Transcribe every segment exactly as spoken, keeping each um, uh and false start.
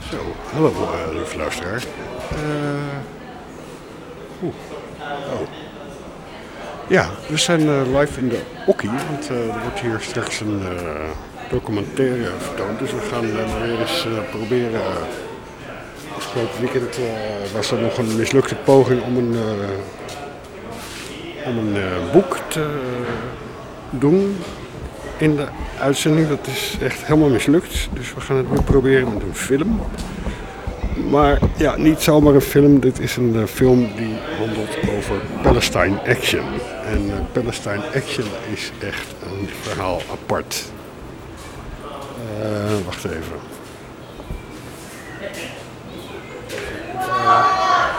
Zo, hallo uh, lieve luisteraar. Uh, Oeh. Oh. Ja, we zijn uh, live in de Okkie, want uh, er wordt hier straks een uh, documentaire vertoond. Dus we gaan uh, weer eens uh, proberen. Afgelopen weekend uh, was er nog een mislukte poging om een, uh, om een uh, boek te uh, doen in de uitzending. Dat is echt helemaal mislukt. Dus we gaan het nu proberen met een film. Maar ja, niet zomaar een film. Dit is een uh, film die handelt over Palestine Action. En uh, Palestine Action is echt een verhaal apart. Uh, wacht even. Uh,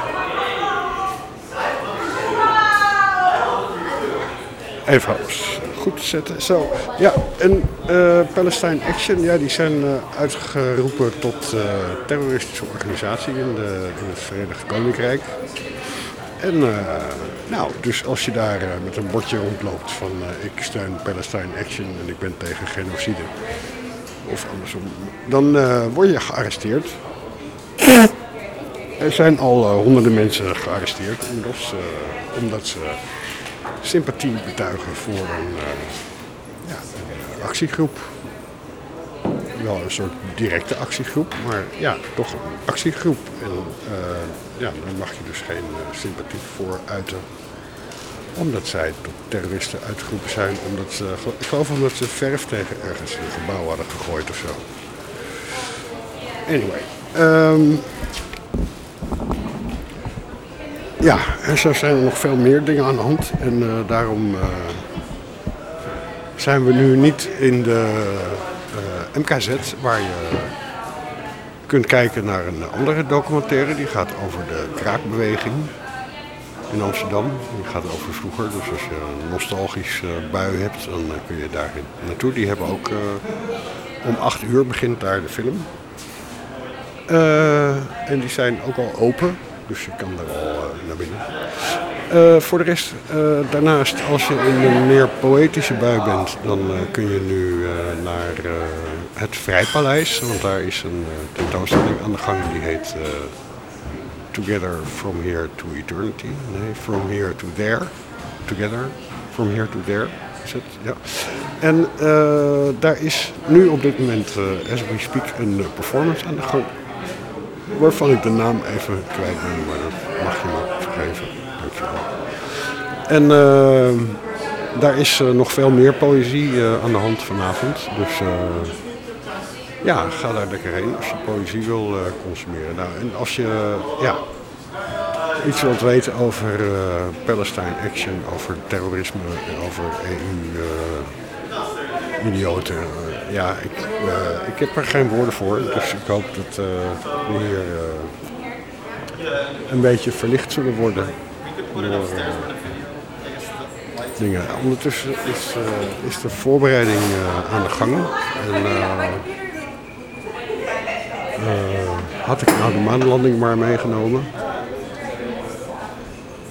even goed zetten. Zo, ja, en uh, Palestine Action, ja, die zijn uh, uitgeroepen tot uh, terroristische organisatie in, de, in het Verenigd Koninkrijk. En uh, nou, dus als je daar uh, met een bordje rondloopt van uh, ik steun Palestine Action en ik ben tegen genocide, of andersom, dan uh, word je gearresteerd. Er zijn al uh, honderden mensen gearresteerd inmiddels, uh, omdat ze sympathie betuigen voor een, uh, ja, een actiegroep. Wel een soort directe actiegroep, maar ja, toch een actiegroep. En uh, ja, daar mag je dus geen uh, sympathie voor uiten. Omdat zij tot terroristen uitgeroepen zijn. Omdat ze, ik geloof omdat ze verf tegen ergens een gebouw hadden gegooid of zo. Anyway. Um, ja, en zo zijn er nog veel meer dingen aan de hand. En uh, daarom uh, zijn we nu niet in de uh, M K Z, waar je kunt kijken naar een andere documentaire. Die gaat over de kraakbeweging in Amsterdam. Die gaat over vroeger, dus als je een nostalgisch uh, bui hebt, dan uh, kun je daar naartoe. Die hebben ook uh, om acht uur begint daar de film. Uh, en die zijn ook al open, dus je kan er al uh, naar binnen. Uh, voor de rest, uh, daarnaast, als je in een meer poëtische bui bent, dan uh, kun je nu uh, naar uh, het Vrijpaleis. Want daar is een uh, tentoonstelling aan de gang die heet uh, Together from Here to Eternity. Nee, From Here to There. Together from Here to There is het, ja. En uh, daar is nu op dit moment, uh, as we speak, een uh, performance aan de gang. Waarvan ik de naam even kwijt ben, maar dat mag je me vergeven. Dankjewel. En uh, daar is uh, nog veel meer poëzie uh, aan de hand vanavond. Dus uh, ja, ga daar lekker heen als je poëzie wil uh, consumeren. Nou, en als je uh, ja, iets wilt weten over uh, Palestine Action, over terrorisme, over E U-idioten. Uh, ja, ik, uh, ik heb er geen woorden voor. Dus ik hoop dat uh, we hier uh, een beetje verlicht zullen worden. Door, uh, dingen. Ondertussen is, uh, is de voorbereiding uh, aan de gang. En, uh, uh, had ik nou de maanlanding maar meegenomen.